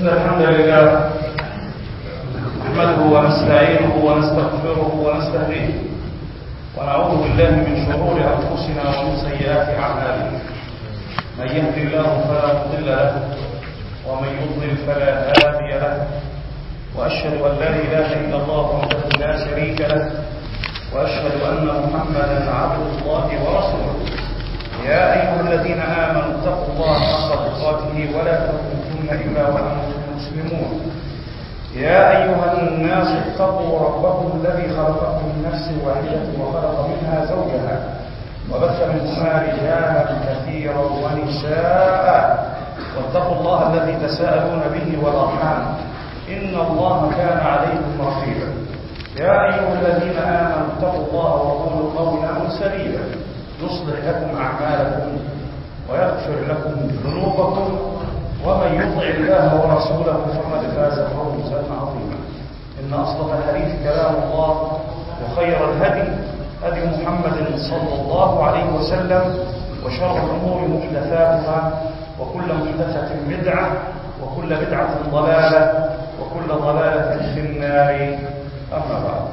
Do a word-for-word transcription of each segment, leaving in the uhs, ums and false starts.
إن الحمد لله نحمده ونستعينه ونستغفره ونستهديه ونعوذ بالله من شرور أنفسنا ومن سيئات أعمالنا. من يهد الله فلا مضل له ومن يضلل فلا هادي له، وأشهد أن لا إله إلا الله وحده لا شريك له، وأشهد أن محمدا عبد الله ورسوله. يا أيها الذين آمنوا اتقوا الله حق تقاته ولا تموتن إلا وأنتم مسلمون. يا أيها الناس اتقوا ربكم الذي خلقكم من نفس واحدة وخلق منها زوجها وبث منهما رجالا كثيرا ونساء، واتقوا الله الذي تساءلون به والأرحام إن الله كان عليكم رقيبا. يا أيها الذين آمنوا اتقوا الله وقولوا قولا سديدا يصلح لكم أعمالكم ويغفر لكم ذنوبكم، ومن يطع الله ورسوله فقد فاز فوزا عظيما. إن أصدق الحديث كلام الله، وخير الهدي هدي محمد صلى الله عليه وسلم، وشر الأمور محدثاتها، وكل محدثة بدعة، وكل بدعة ضلالة، وكل ضلالة في النار. أما بعد،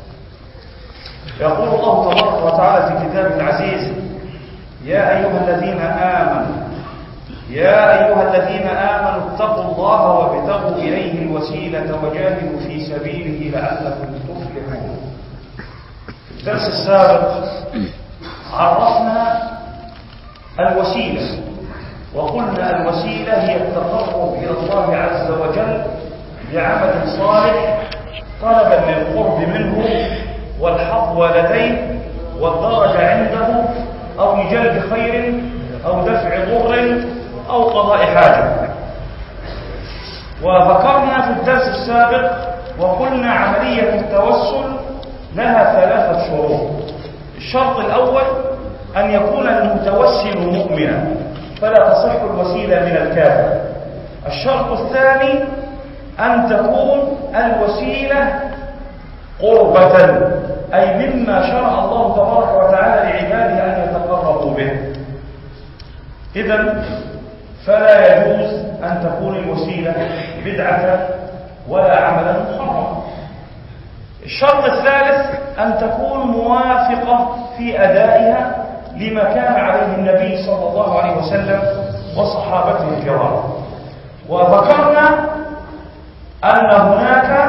يقول الله تبارك وتعالى في كتابه العزيز: يا أيها الذين آمنوا يا أيها الذين آمنوا اتقوا الله وابتغوا إليه الوسيلة وجاهدوا في سبيله لعلكم تفلحون. في الدرس السابق عرفنا الوسيلة، وقلنا الوسيلة هي التقرب إلى الله عز وجل بعمل صالح طلبا للقرب منه والحظ لديه والدرجة عنده، أو لجلب خير أو دفع ضر أو قضاء حاجة. وذكرنا في الدرس السابق وقلنا عملية التوسل لها ثلاثة شروط. الشرط الأول أن يكون المتوسل مؤمنا فلا تصح الوسيلة من الكافر. الشرط الثاني أن تكون الوسيلة قربة، أي مما شرع الله تبارك وتعالى لعباده أن يتقربوا به. إذن فلا يجوز أن تكون الوسيلة بدعة ولا عملا محرما. الشرط الثالث أن تكون موافقة في أدائها لما كان عليه النبي صلى الله عليه وسلم وصحابته الكرام. وذكرنا أن هناك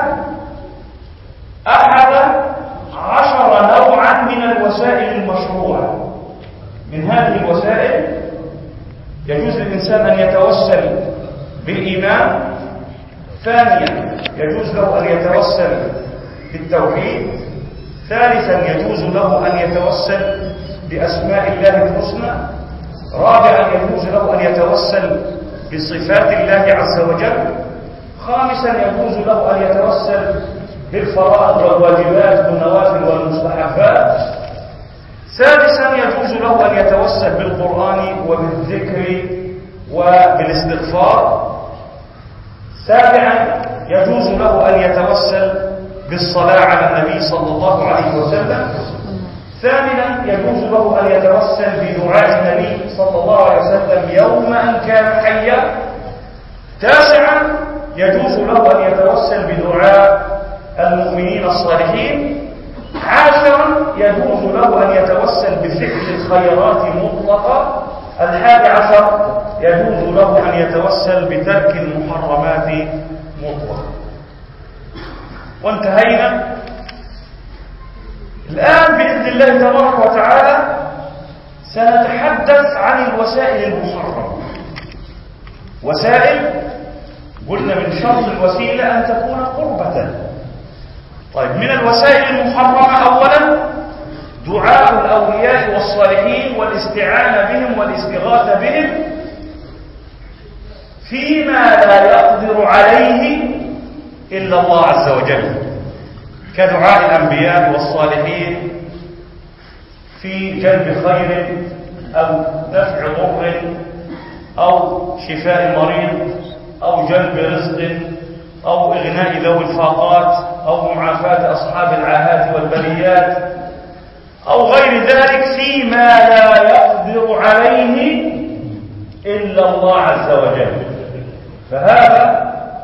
أحد عشر نوعا من الوسائل المشروعة. من هذه الوسائل يجوز للإنسان أن يتوسل بالإيمان. ثانيا يجوز له أن يتوسل بالتوحيد. ثالثا يجوز له أن يتوسل بأسماء الله الحسنى. رابعا يجوز له أن يتوسل بصفات الله عز وجل. خامسا يجوز له أن يتوسل بالفرائض والواجبات والنوافل والمستحبات. سادسا يجوز له أن يتوسل بالقرآن وبالذكر وبالاستغفار. سابعا يجوز له أن يتوسل بالصلاة على النبي صلى الله عليه وسلم. ثامنا يجوز له أن يتوسل بدعاء النبي صلى الله عليه وسلم يوم أن كان حيا. تاسعا يجوز له أن يتوسل بدعاء المؤمنين الصالحين. عاشرا يجوز له أن يتوسل بفعل الخيرات مطلقا. الحادي عشر يجوز له أن يتوسل بترك المحرمات مطلقا. وانتهينا. الآن بإذن الله تبارك وتعالى سنتحدث عن الوسائل المحرمة. وسائل قلنا من شرط الوسيلة أن تكون قربة. طيب، من الوسائل المحرمة أولا دعاء الأولياء والصالحين والاستعانة بهم والاستغاثة بهم فيما لا يقدر عليه إلا الله عز وجل، كدعاء الأنبياء والصالحين في جلب خير أو دفع ضر أو شفاء مريض أو جلب رزق أو إغناء ذوي الفاقات أو معافاة أصحاب العاهات والبليات أو غير ذلك فيما لا يقدر عليه إلا الله عز وجل. فهذا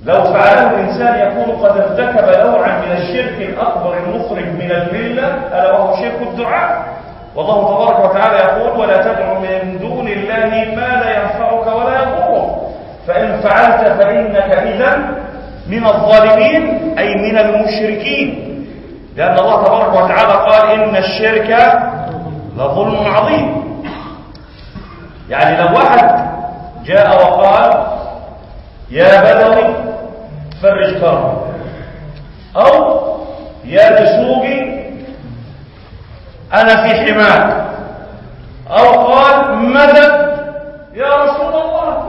لو فعله الإنسان يكون قد ارتكب نوعا من الشرك الأكبر المخرج من الملة، ألا وهو شرك الدعاء. والله تبارك وتعالى يقول: ولا تدع من دون الله ما لا ينفعك ولا يضرك، فإن فعلت فإنك إذا من الظالمين، أي من المشركين، لأن الله تبارك وتعالى قال: إن الشرك لظلم عظيم. يعني لو واحد جاء وقال: يا بدوي فرج كربي، أو يا دسوقي أنا في حماك، أو قال: مدد يا رسول الله،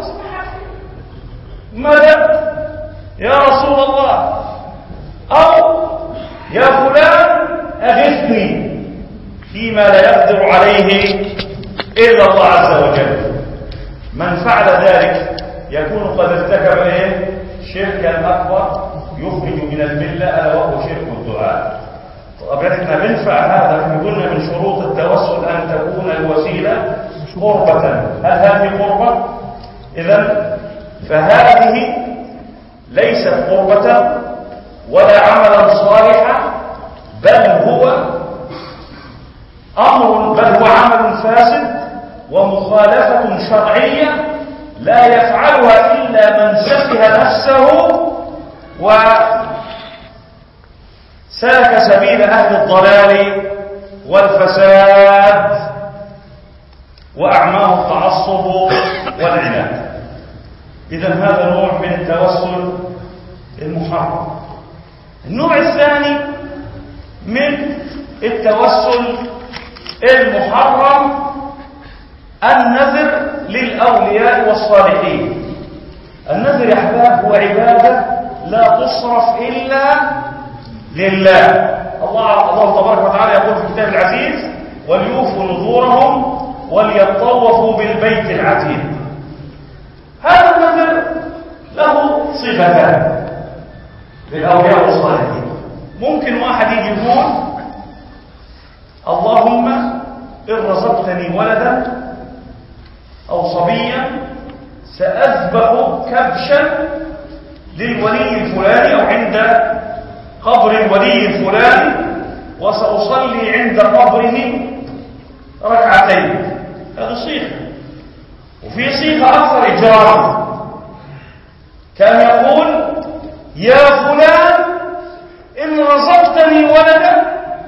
مدد يا رسول الله، أو يا فلان أغثني، فيما لا يقدر عليه إلا الله عز وجل. من فعل ذلك يكون قد ارتكب ايه؟ شركا أكبر يخرج من الملة، ألا وهو شرك الدعاء. طب احنا بنفع هذا؟ احنا قلنا من شروط التوسل أن تكون الوسيلة قربة. هل هذه قربة؟ إذن فهذه ليست قربة ولا عملا صالحا، بل هو أمر بل هو عمل فاسد ومخالفة شرعية لا يفعلها إلا من سفه نفسه وسلك سبيل أهل الضلال والفساد وأعماه التعصب والعناد. إذن هذا نوع من التوسل المحرم. النوع الثاني من التوسل المحرم النذر للأولياء والصالحين. النذر يا أحباب هو عبادة لا تصرف إلا لله. الله الله تبارك وتعالى يقول في الكتاب العزيز: وليوفوا نذورهم وليطوفوا بالبيت العتيق. هذا النذر له صفتان للأولياء والصالحين. ممكن واحد يجي يقول: اللهم إن رزقتني ولدا أو صبيا سأذبح كبشا للولي الفلاني أو عند قبر الولي الفلاني، وسأصلي عند قبره ركعتين. هذا صيغة. وفي صيغة أكثر إجرارا، كان يقول: يا فلان إن رزقتني ولدا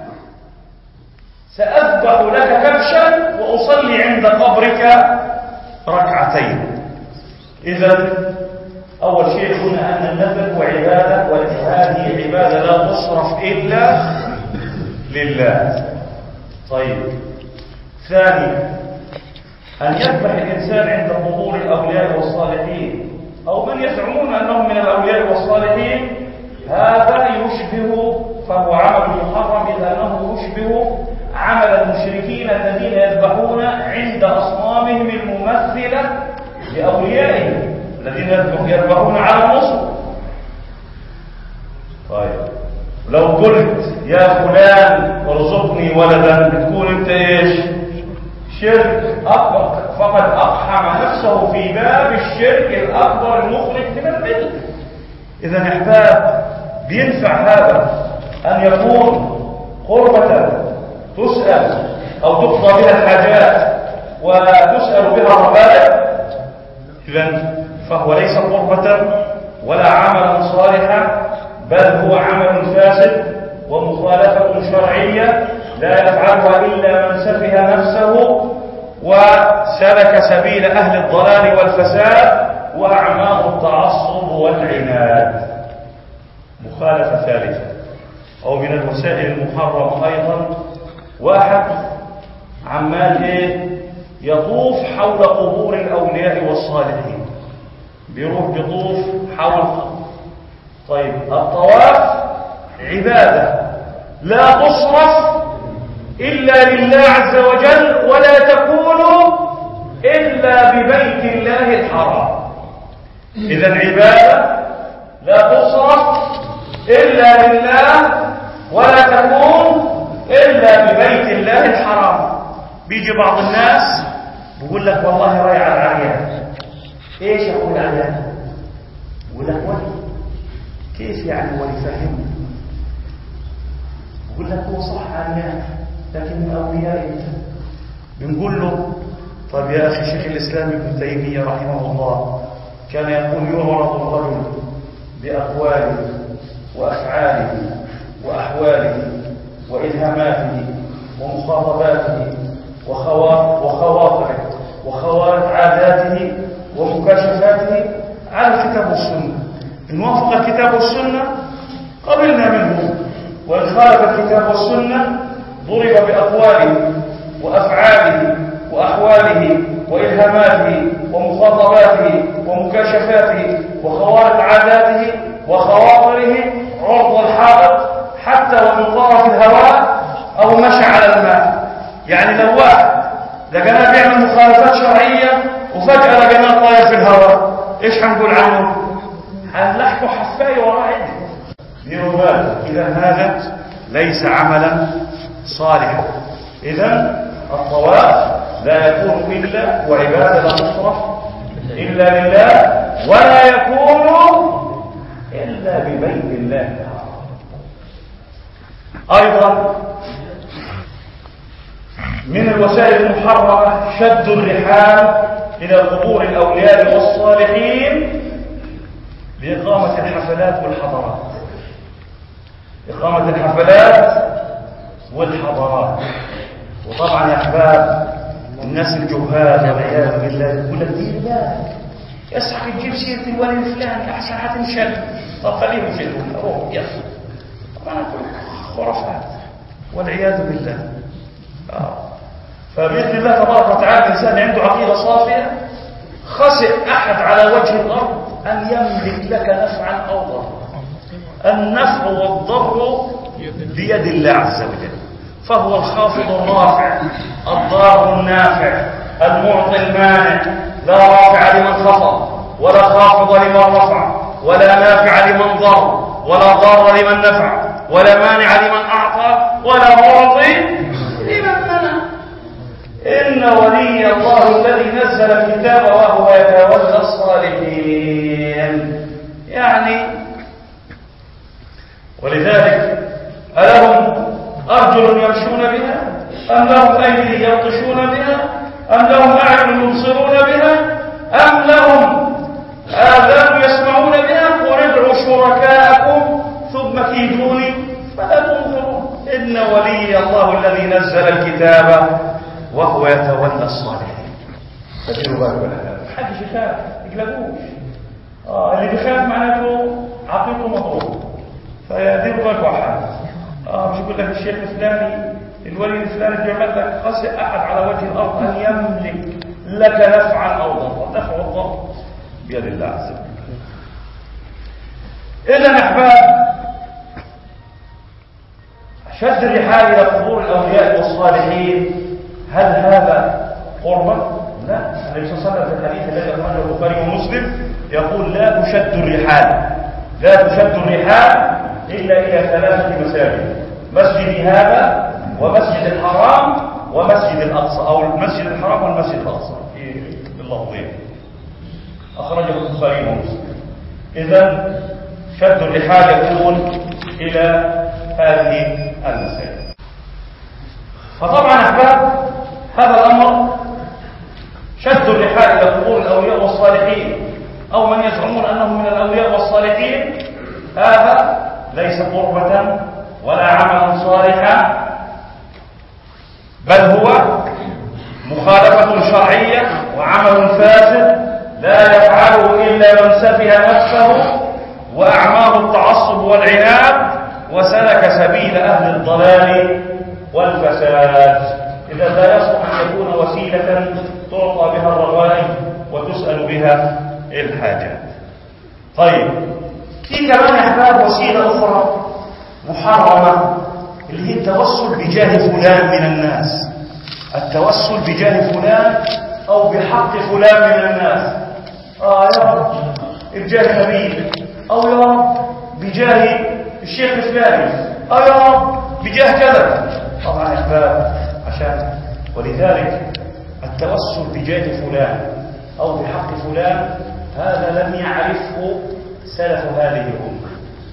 سأذبح لك كبشا وأصلي عند قبرك ركعتين. إذن أول شيء هنا أن النذر هو عبادة، وهذه عبادة لا تصرف إلا لله. طيب، ثانيا أن يذبح الإنسان عند حضور الأولياء والصالحين أو من يزعمون أنهم من الأولياء والصالحين، هذا يشبه، فهو عمل محرم، إذ أنه يشبه عمل المشركين الذين يذبحون عند أصنامهم الممثلة لأوليائهم الذين يذبحون على النصب. طيب، لو قلت يا فلان ارزقني ولدا، بتكون انت ايش؟ شرك أكبر، فقد أقحم نفسه في باب الشرك الأكبر المخرج من الملة. إذا أحباب، بينفع هذا أن يكون قربة تسأل أو تقضى بها الحاجات وتسأل بها الربائع، إذن فهو ليس قربة ولا عملا صالحا، بل هو عمل فاسد ومخالفة شرعية لا يفعلها إلا من سفه نفسه وسلك سبيل أهل الضلال والفساد وأعماه التعصب والعناد. مخالفة ثالثة أو من الوسائل المحرمة أيضا، واحد عمال إيه؟ يطوف حول قبور الأولياء والصالحين، بيروح بيطوف حول. طيب، الطواف عبادة لا تصرف إلا لله عز وجل، ولا تكون إلا ببيت الله الحرام. إذن عبادة لا تصرف إلا لله ولا تكون إلا ببيت الله الحرام. بيجي بعض الناس بيقول لك والله رايح على العريان. ايش اقول العريان؟ بيقول لك ولي. كيف يعني هو يفهمه؟ يقول لك هو صح عن لكن من أولياء أنت. بنقول له طيب يا أخي شيخ الإسلام ابن تيمية رحمه الله كان يقول يعرض الرجل بأقواله وأفعاله وأحواله وإلهاماته ومخاطباته وخواطره وخوارق عاداته ومكاشفاته على الكتاب والسنة. إن وافق الكتاب والسنة قبلنا منه، وإن خالف الكتاب والسنة ضرب بأقواله وأفعاله وأحواله وإلهاماته ومخاطباته ومكاشفاته وخوارق عاداته وخواطره عرض الحائط، حتى وإن طار في الهواء أو مشى على الماء. يعني لو واحد لقناه بيعمل مخالفات شرعية وفجأة لقناه طاير في الهواء، إيش هنقول عنه؟ هنلحقه حفاية وراعي. يرغب إذا هذا ليس عملا صالحا. إذا الطواف لا يكون إلا وعبادة أخرى إلا لله، ولا يكون إلا ببيت الله. أيضا من الوسائل المحرمة شد الرحال إلى قبور الأولياء والصالحين لإقامة الحفلات والحضارات. إقامة الحفلات والحضارات. وطبعا يا أحباب الناس الجهال والعياذ بالله يقول لك دين الله يسحق تجيب سيرة الولي الفلاني أحسن هتنشل. طب خليه يشيله روح يلا. طبعا خرافات والعياذ بالله. آه. فبإذن الله تبارك وتعالى الإنسان عنده عقيدة صافية خسئ أحد على وجه الأرض أن يملك لك نفعا أو ضرا. النفع والضر بيد الله عز وجل، فهو الخافض الرافع الضار النافع المعطي المانع. لا رافع لمن خفض ولا خافض لمن رفع ولا نافع لمن ضر ولا ضار لمن نفع ولا مانع لمن أعطى ولا معطي لمن منع. إن ولي الله الذي نزل الكتاب وهو يتولى الصالحين. يعني ولذلك ألهم أرجل يمشون بها أم لهم أيدي يبطشون بها أم لهم أعين يبصرون بها أم لهم آذان يسمعون بها؟ قل ادعوا شركاءكم ثم كيدوني فلا تنظرون. إن ولي الله الذي نزل الكتاب وهو يتولى الصالحين. فديروا بالكم ولا لا؟ محدش يخاف، يقلقوش. آه اللي بيخاف معناته عقيدته مضروبه. فديروا بالكم احد. اه مش يقول لك الشيخ الفلاني الولي الفلاني بيعمل لك خسئ احد على وجه الارض ان يملك لك نفعا او ضرا. النفع والضر بيد الله عز وجل. اذا احباب شد الرحال الى قبور الاولياء والصالحين هل هذا قربة؟ لا. النبي صلى الله عليه وسلم في الحديث الذي أخرجه البخاري ومسلم يقول لا تشد الرحال لا تشد الرحال إلا إلى ثلاثة مساجد: مسجد هذا ومسجد الحرام ومسجد الأقصى، أو المسجد الحرام والمسجد الأقصى في اللفظين. أخرجه البخاري ومسلم. إذا شد الرحال يكون إلى هذه المساجد. فطبعا أحباب هذا الأمر شد الرحال إلى قبور الأولياء والصالحين أو من يزعمون أنهم من الأولياء والصالحين هذا ليس قربة ولا عملا صالحا، بل هو مخالفة شرعية وعمل فاسد لا يفعله إلا من سفه نفسه وأعماه التعصب والعناد وسلك سبيل أهل الضلال والفساد. إذا لا يصلح أن يكون وسيلة تعطى بها الرغائب وتسأل بها الحاجات. طيب في كمان أحباب وسيلة أخرى محرمة اللي هي التوسل بجاه فلان من الناس. التوسل بجاه فلان أو بحق فلان من الناس. آه يا رب بجاه نبي، أو يا رب بجاه الشيخ الفلاني، أو يا رب بجاه كذا. طبعا أحباب عشان ولذلك التوسل بجاه فلان أو بحق فلان هذا لم يعرفه سلف هذه الأمة.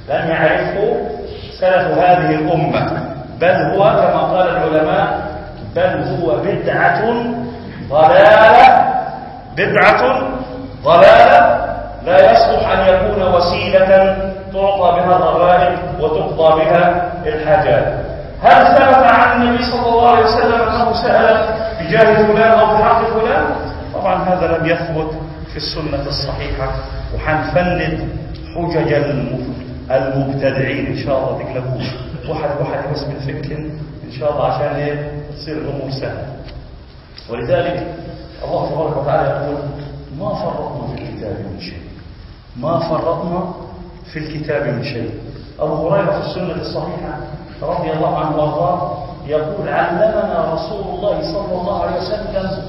لم يعرفه سلف هذه الأمة، بل هو كما قال العلماء بل هو بدعة ضلالة بدعة ضلالة لا يصلح أن يكون وسيلة تعطى بها الرغائب وتقضى بها الحاجات. هل ثبت عن النبي صلى الله عليه وسلم أنه سأل بجاه فلان أو بحق فلان؟ طبعا هذا لم يثبت في السنة الصحيحة، وحنفند حجج المبتدعين إن شاء الله. تقلبوا واحد واحد بس بنفكن إن شاء الله عشان إيه تصير الأمور سهلة. ولذلك الله تبارك وتعالى يقول ما فرطنا في الكتاب من شيء، ما فرطنا في الكتاب من شيء. أبو هريرة في السنة الصحيحة رضي الله عنه وارضاه يقول علمنا رسول الله صلى الله عليه وسلم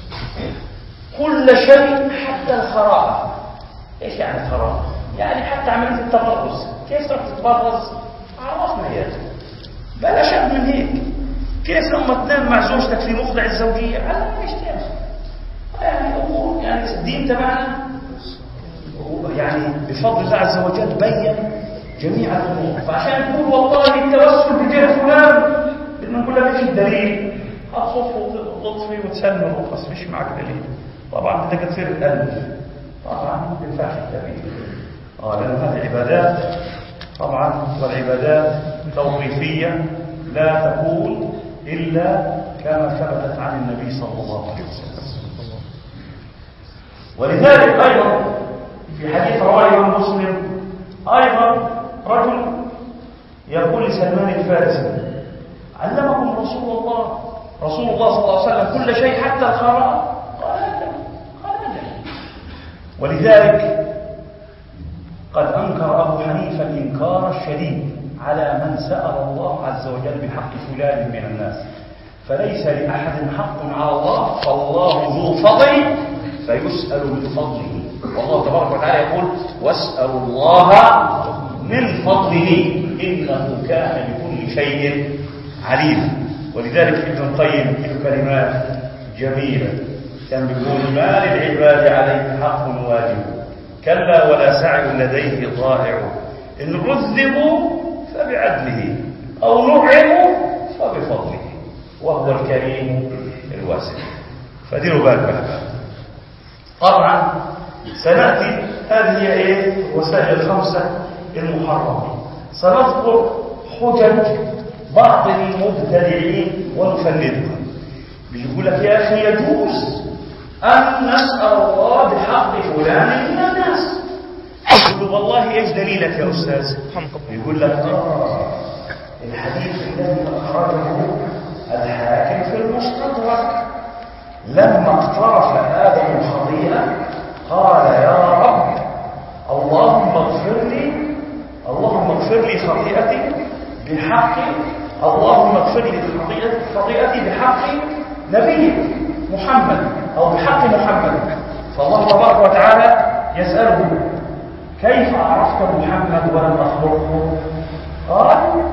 كل شيء حتى الخراءة. ايش يعني الخراءة؟ يعني حتى عملية التبرز. كيف تروح تتبرز؟ عرفنا يا اخي، بل اشد من هيك. كيف لما تنام مع زوجتك في مخضع الزوجية؟ علمنا ايش تعمل؟ يعني امور يعني الدين تبعنا يعني بفضل الله عز وجل بين جميع الامور. فعشان تقول والله التوسل بجاه فلان بدنا نقول لك ايش الدليل؟ اصف وتطفي وتسلم وخلاص، مش معك دليل. طبعا بدك تصير تألف، طبعا ما بينفعش التأليف. اه لأن هذه عبادات طبعا، والعبادات توقيفية لا تكون إلا كما ثبتت عن النبي صلى الله عليه وسلم. ولذلك أيضا في حديث رواه مسلم أيضا رجل يقول لسلمان الفارسي علمكم رسول الله رسول الله صلى الله عليه وسلم كل شيء حتى الخراء؟ قال لا قال لا. ولذلك قد أنكر أبو حنيفة الإنكار الشديد على من سأل الله عز وجل بحق فلان من الناس. فليس لأحد حق على الله، فالله ذو فضل فيسأل من فضله. والله تبارك وتعالى يقول واسألوا الله من فضله إنه كان بكل شيء عليما. ولذلك ابن القيم له كلمات جميلة كان بيقول ما للعباد عليه حق واجب كلا ولا سعي لديه ضائع إن عذبوا فبعدله أو نعموا فبفضله وهو الكريم الواسع. فديروا بالك بقى. طبعا سنأتي هذه هي ايه وسائل الخمسة المحرمة. سنذكر حجج بعض المبتدعين ونفندها. بيقول لك يا أخي يجوز أن نسأل الله بحق فلان من الناس. يقول والله إيش دليلك يا أستاذ؟ يقول لك آه الحديث الذي أخرجه الحاكم في المستدرك لما اقترف آدم الخطيئة قال يا رب اللهم اغفر لي اللهم اغفر لي خطيئتي بحق اللهم اغفر لي خطيئتي بحق نبيك محمد أو بحق محمد. فالله تبارك وتعالى يسأله كيف عرفت محمد ولم أخلقه؟ قال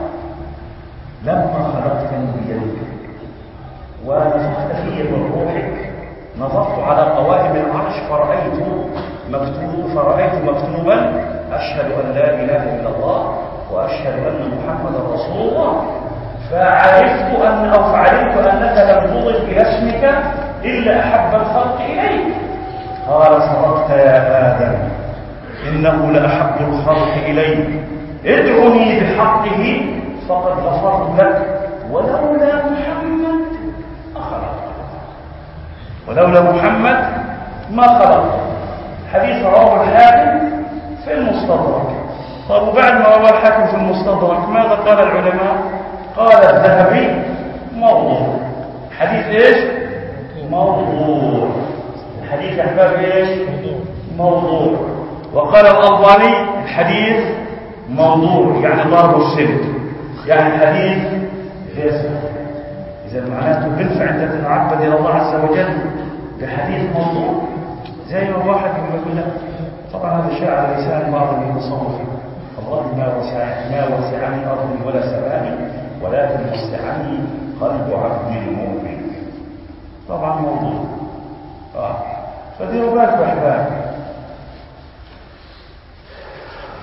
لما خلقتني بيدك ونفخت في من روحك نظرت على قوائم العرش فرأيت مكتوب فرأيت مكتوبا أشهد أن لا إله إلا الله وأشهد أن محمدا رسول الله فعرفت أن أو فعلمت أنك لم تضف إلى اسمك إلا أحب الخلق إليك. قال صدقت يا آدم إنه لأحب الخلق إليك ادعني بحقه فقد غفرت لك ولولا محمد ما خلقت ولولا محمد ما خلقت. حديث رواه الحاكم في المستدرك. طب وبعد ما رواه الحاكم في المستدرك ماذا قال العلماء؟ قال الذهبي موضوع. حديث ايش؟ موضوع. الحديث يا احبابي ايش؟ موضوع. وقال الألباني الحديث موضوع يعني ضرب السلك، يعني الحديث غير صحيح. إذا معناته بينفع أنت تتعبد إلى الله عز وجل بحديث موضوع زي ما واحد يقول لك. طبعا هذا شاء على لسان بعض المتصوفين الله ما وسع ما وسعني أرض ولا سماء ولكن وسعني قلب عبد المؤمن. طبعا موضوع. آه. فديروا بالك يا أحباب.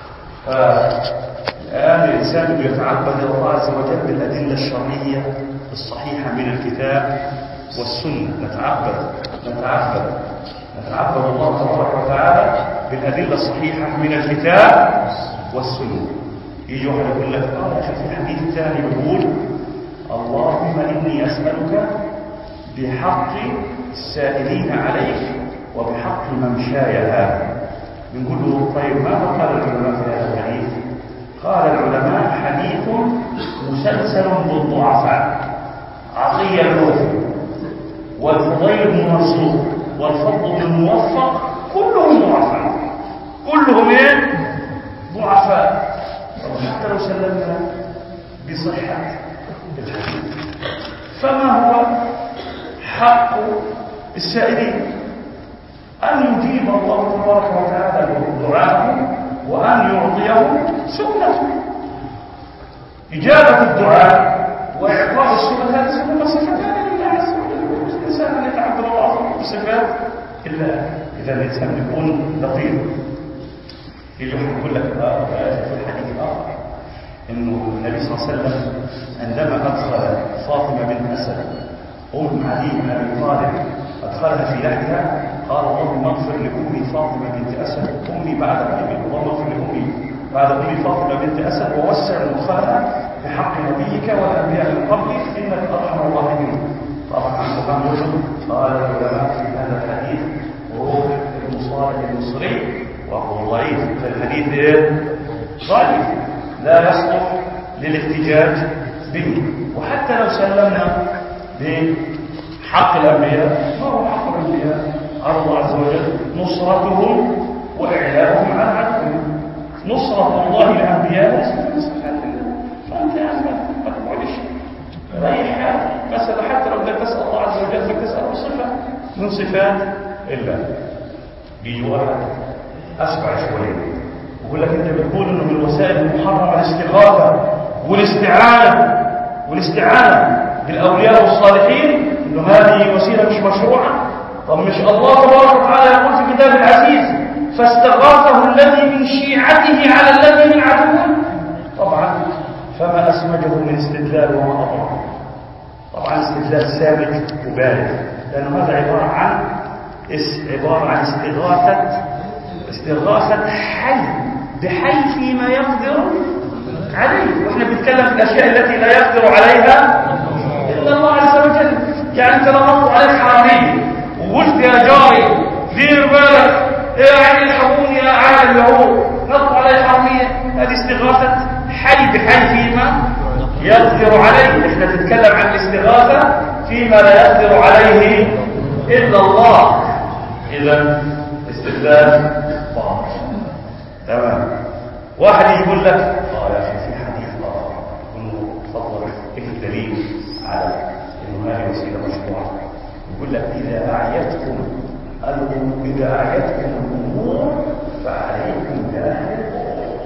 فالآن الإنسان يتعبد الله عز وجل بالأدلة الشرعية الصحيحة من الكتاب والسنة. نتعبد نتعبد نتعبد الله تبارك وتعالى بالأدلة الصحيحة من الكتاب والسنة. يجي واحد يقول لك اه يا اخي في الحديث الثاني يقول اللهم إني أسألك بحق السائلين عليك وبحق ممشاي هذا. بنقول له طيب ماذا قال العلماء في هذا الحديث؟ قال العلماء حديث مسلسل بالضعفاء. عطية العوفي والفضيل بن منصور والفضل بن موفق كلهم ضعفاء، كلهم ايه؟ ضعفاء. حتى لو سلمنا بصحة الحديث فما هو حق السائلين؟ أن يجيب الله تبارك وتعالى دعاءهم وأن يعطيهم سؤلهم. إجابة الدعاء وإعطاء السؤال هذه سنة صفتان لله عز وجل. الإنسان أن يتعبد الله بصفات الله. إذا الإنسان يكون لطيف. يجي يقول لك آه في الحديث آخر إنه النبي صلى الله عليه وسلم عندما أدخل فاطمة بنت أسد أم علي بن أبي طالب أدخلها في لحدها قال اللهم اغفر لأمي فاطمة بنت أسد أمي بعد أمي اللهم اغفر لأمي بعد أمي فاطمة بنت أسد ووسع مدخلها بحق نبيك والأنبياء من قبلك إنك أرحم الراحمين. طبعا محمد قال العلماء في هذا الحديث وروح ابن صالح المصري وهو ضعيف. فالحديث ضعيف لا يصلح للاحتجاج به. وحتى لو سلمنا بحق الأنبياء ما هو حق الأنبياء على الله عز وجل؟ نصرتهم وإعلاءهم عن عدوهم. نصرة الله للأنبياء ليست من صفات الله. فأنت يا أخي ما تقعدش ريح حالك مثلا حتى لو بدك تسأل الله عز وجل بدك تسأله صفة من صفات الله. بيجي واحد أسبع شوية ويقول لك أنت بتقول إنه من الوسائل المحرمة الاستغاثة والاستعانة والاستعانة بالأولياء والصالحين إنه هذه وسيلة مش مشروعة. طب مش الله تبارك وتعالى يقول في كتاب العزيز فاستغاثه الذي من شيعته على الذي من عدوه؟ طبعا فما أسمجه من استدلال وما أضره. طبعا استدلال ثابت وبالغ لأنه هذا عبارة عن عبارة عن استغاثة استغاثة حي بحي فيما يقدر عليه. واحنا بنتكلم في الأشياء التي لا يقدر عليها إلا الله عز وجل. يعني انت لو نطوا عليك حرامية وقلت يا جاري دير بالك يعني الحقوني يا عالم يهود نطوا علي حرامية، هذه استغاثة حي بحي فيما يقدر عليه. احنا بنتكلم عن الاستغاثة فيما لا يقدر عليه إلا الله. إذا استدلال باطل. تمام. واحد يقول لك اه يا اخي في حديث اه انه تفضل ايه الدليل على انه هذه وسيله مشروعه؟ يقول لك اذا اعيتكم اذا اعيتكم الامور فعليكم باهل القبور.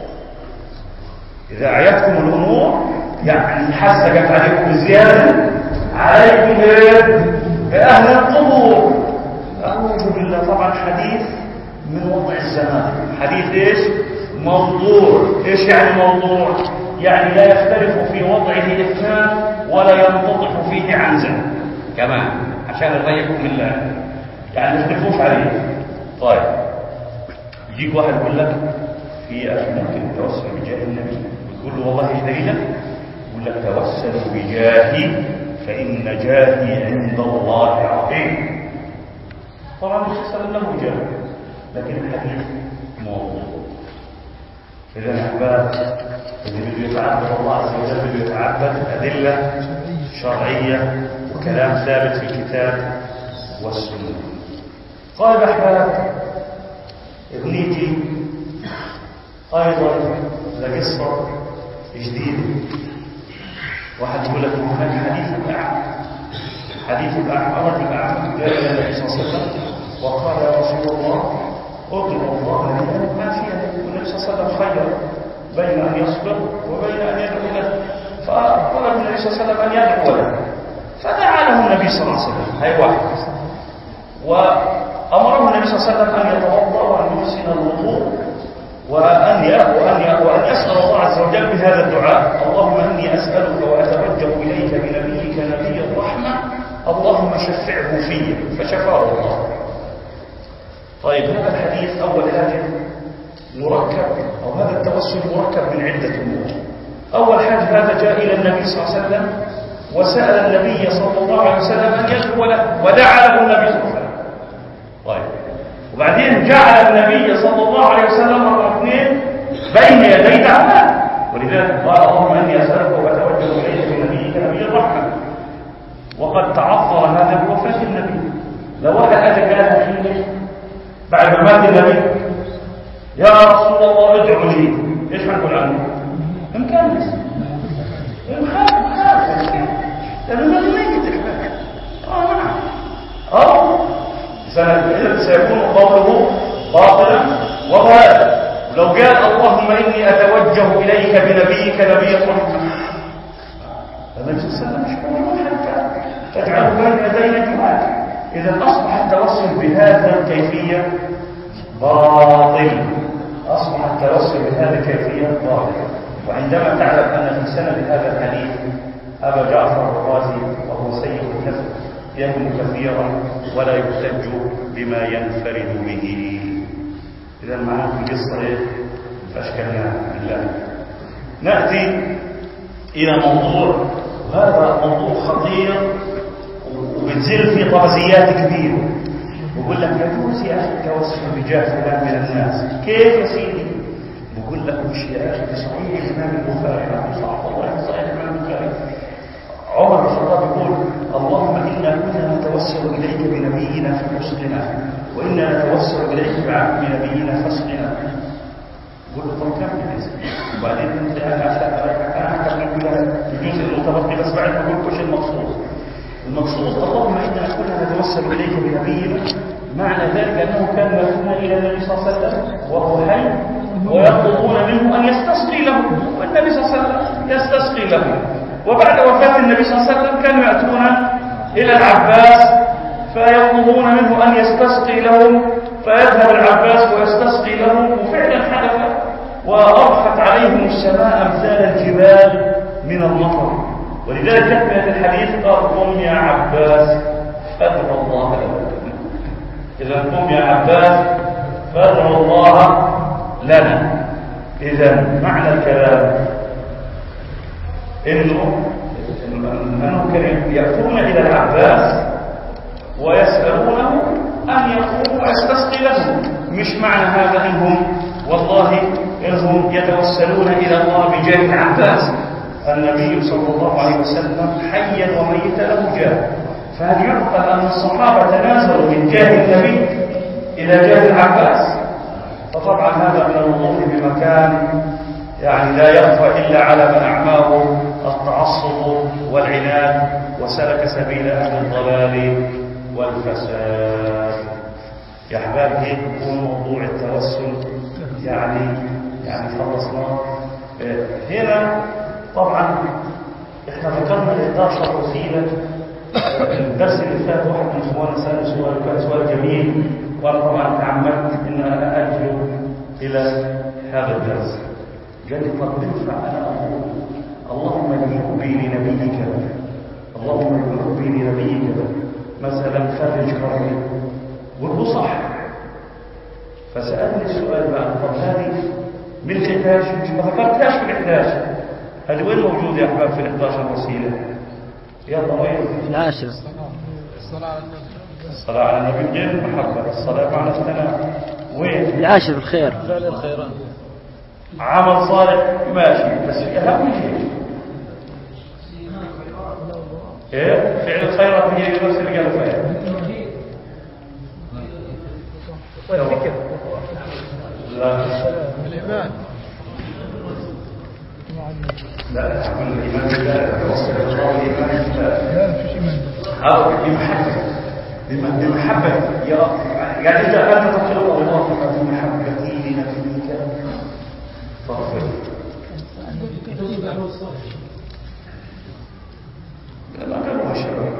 اذا اعيتكم الامور يعني حسكت عليكم زياده عليكم باهل القبور. اعوذ بالله. طبعا حديث من وضع الزمان. حديث ايش؟ موضوع. ايش يعني موضوع؟ يعني لا يختلف في وضعه اثنان ولا ينتطق فيه عنزه كمان عشان يضيقكم الله، يعني ما تختلفوش عليه. طيب يجيك واحد يقول لك في اخي ممكن التوسل بجاه النبي، تقول له والله ايش دليلك؟ يقول لك توسلوا بجاهي فان جاهي عند الله عظيم. طبعا الرسول صلى الله عليه وسلم له جاه لكن الحديث موضوع. إذا الأحباب اللي بده يتعبد الله عز وجل بده يتعبد أدلة شرعية وكلام ثابت في الكتاب والسنة. طيب أحباب بنيجي أيضا لقصة جديدة. واحد يقول لك هناك حديث الأعمى. حديث الأعمى رجل أعمى جاء إلى النبي صلى الله عليه وسلم وقال يا رسول الله أطلب الله لي ما فيها. والنبي صلى الله عليه وسلم خير بين أن يصبر وبين أن يدعو له، فطلب النبي صلى الله عليه وسلم أن يدعو له فدعا له النبي صلى الله عليه وسلم. هي واحد. وأمره النبي صلى الله عليه وسلم أن يتوضأ وأن يحسن الوضوء وأن وأن وأن يسأل الله عز وجل بهذا الدعاء: اللهم إني أسألك وأتوجه إليك بنبيك نبي الرحمة، اللهم شفعه في، فشفاه الله. طيب، هذا الحديث أول حاجة مركب، أو هذا التوسل مركب من عدة أمور. أول حاجة، هذا جاء إلى النبي صلى الله عليه وسلم وسأل النبي صلى الله عليه وسلم أن يدعو له، ودعا له النبي صلى الله عليه وسلم. طيب، وبعدين جعل النبي صلى الله عليه وسلم مرة اثنين بين يدي دعواه، ولذلك قال: اللهم إني أسألك وأتوجه إليك بنبيك نبي الرحمة. وقد تعذر هذا بوفاة النبي. لو واحد أتى قال الحين بعد ما مات النبي: يا رسول الله ادعو لي، ايش حنقول عنه؟ مكنس، مخالف مخالف، لأنه ما ميت الحين. اه نعم، اه إذا سيكون قوله باطلا وضلالا. لو قال: اللهم إني أتوجه إليك بنبيك نبي الرحمة، النبي صلى الله عليه وسلم مش قول حتى تجعله بين يدي نجواك. إذا أصبح التوسل بهذه الكيفية باطل، أصبح التوسل بهذه الكيفية باطل. وعندما تعلم أن في سند هذا الحديث أبا جعفر الرازي وهو سيد النفس يهم كثيرا ولا يحتج بما ينفرد به. إذا معنا في قصة إيه؟ فاشكلنا بالله. نأتي إلى موضوع، وهذا موضوع خطير وبتزل فيه طرزيات كبيرة. بقول لك: يجوز يا أخي التوسل بجاه فلان من الناس. كيف يا سيدي؟ بقول لك: مش يا أخي، في صحيح الإمام البخاري رحمه الله في صحيح الإمام البخاري عمر بن الخطاب يقول: اللهم إنا كنا نتوسل إليك بنبينا فحسننا، وإنا نتوسل إليك بنبينا فاسقنا. يقول له: طب كمل يا سيدي. وبعدين انت انا احكم لك يجوز المتبقي، بس بعد ما اقول وش المقصود. المقصود: اللهم إنا كنا نتوسل إليك بنبينا، معنى ذلك أنه كان يأتون إلى النبي صلى الله عليه وسلم وهو حي ويطلبون منه أن يستسقي له، والنبي صلى الله عليه وسلم يستسقي له. وبعد وفاة النبي صلى الله عليه وسلم كانوا يأتون إلى العباس فيطلبون منه أن يستسقي لهم، فيذهب العباس ويستسقي لهم، وفعلا حدث، وأرخت عليهم السماء أمثال الجبال من المطر. ولذلك تكملة الحديث: قال: قم يا عباس فادعو الله لنا. إذا قم يا عباس فادعو الله لنا. إذا معنى الكلام إنه أنهم كانوا يأتون إلى العباس ويسألونه أن يقوموا ويستسقي لهم. مش معنى هذا إنهم والله إنهم يتوسلون إلى الله بجاه العباس. النبي صلى الله عليه وسلم حيا وميتا له جاه، فهل يعقل أن الصحابة تنازلوا من جاه النبي إلى جاه العباس؟ فطبعا هذا من الوضوح بمكان يعني لا يخفى إلا على من أعماه التعصب والعناد وسلك سبيل أهل الضلال والفساد. يا أحباب، هيك يكون موضوع التوسل يعني يعني خلصناه. هنا طبعا احنا ذكرنا ال إحدى عشرة وسيله. الدرس اللي فات واحد من اخواننا سال سؤال، كان سؤال جميل، وانا طبعا تعمدت ان انا اجله الى هذا الدرس. قال لي: طب ينفع انا اقول اللهم بحبي لنبيك، اللهم بحبي لنبيك مثلا فرج كربي؟ قلت له: صح. فسالني السؤال بقى: طب هذه من الإحداش؟ مش ما ذكرتهاش في الإحداش. هذه وين موجودة يا أحباب في الإحداش الوسيلة؟ يلا وين؟ العاشر. الصلاة على النبي. الصلاة على النبي غير المحبة، الصلاة معنى الثناء. وين؟ العاشر الخير. فعل الخيرات. عمل صالح ماشي، بس أهم شيء إيه؟ فعل الخيرات هي نفس اللي قالوا فيها. والذكر. لا. الإيمان. لا لا عمل الإيمان بالله، توصل إلى الله والإيمان بالله. لا مفيش إيمان. أو بمحبة بمحبة يا يعني إذا أنت تطلب الله بمحبتي لنبيك فاغفر. لا قالوا الشباب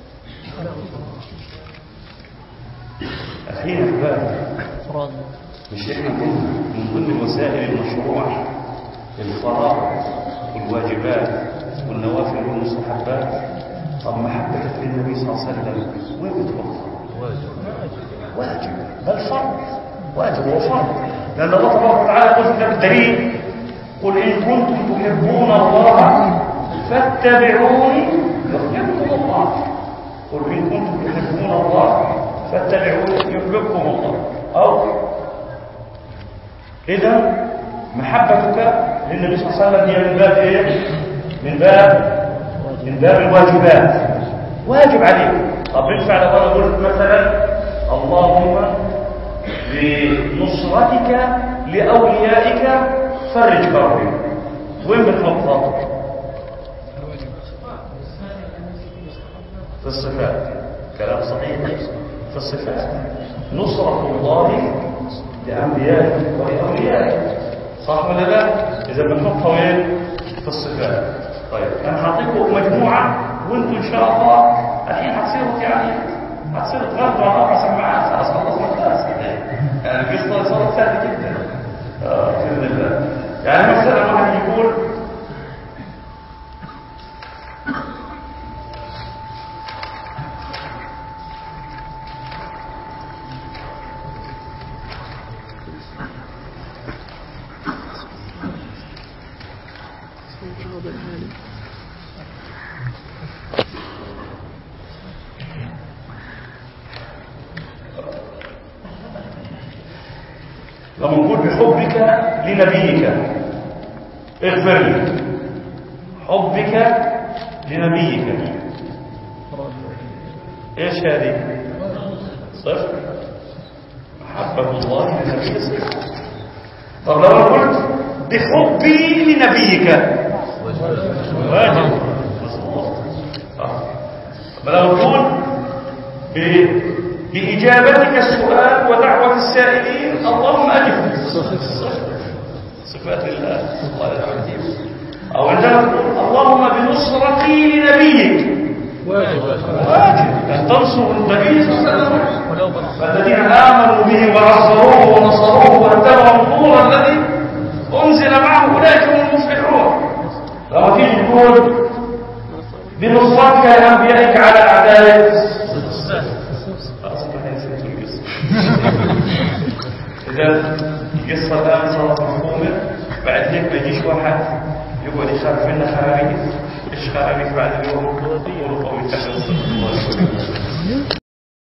أخينا أحباب، مش احنا قلنا من ضمن وسائل المشروع الفرائض والواجبات والنوافل والمستحبات؟ طب محبتك للنبي صلى الله عليه وسلم وين بتوقف؟ واجب، بل فرض، واجب وفرض، لأن الله تبارك وتعالى يقول في كتاب الدليل: قل إن كنتم تحبون الله فاتبعوني يحببكم الله. قل إن كنتم تحبون الله فاتبعوني يحببكم الله. أو إذا محبتك للنبي صلى الله عليه وسلم هي من باب إيه؟ من باب من باب الواجبات، واجب عليك. طب ينفع لو أنا قلت مثلا اللهم بنصرتك لأوليائك فرج كربي، وين بتنقطع؟ في الصفات. كلام صحيح. في الصفات نصرة الله لأنبيائه ولأوليائه، صح ولا لا؟ إذا بنحطها وين؟ في الصفات. طيب أنا هعطيكم مجموعة وأنتم إن شاء الله الحين هتصيروا يعني هتصيروا تغلبوا على أربع سماعات، خلاص خلصنا الدرس كده. يعني القصة صارت سهلة جدا. آه بإذن الله. يعني مثلا واحد يقول لما نقول بحبك لنبيك اغفر لي، حبك لنبيك ايش هذه؟ صفر. محبة الله لنبيك صفر. طب لو انا قلت بحبي لنبيك واجب مظبوط. طب لو نقول بإجابتك السؤال ودعوة السائلين اللهم أجب صفات الله الله العظيم. أو عندما تقول اللهم بنصرتي لنبيك واجب أن تنصر النبي صلى الله عليه وسلم. فالذين آمنوا به وعصروه ونصروه واتبعوا النور الذي أنزل معه أولئك هم المفلحون. لما تيجي تقول بنصرتك لأنبيائك على أعدائك، إذا القصة الآن صارت مفهومة. بعد هيك ما يجيش واحد يقعد يخاف منا خرابيط. إيش خرابيط بعد اليوم؟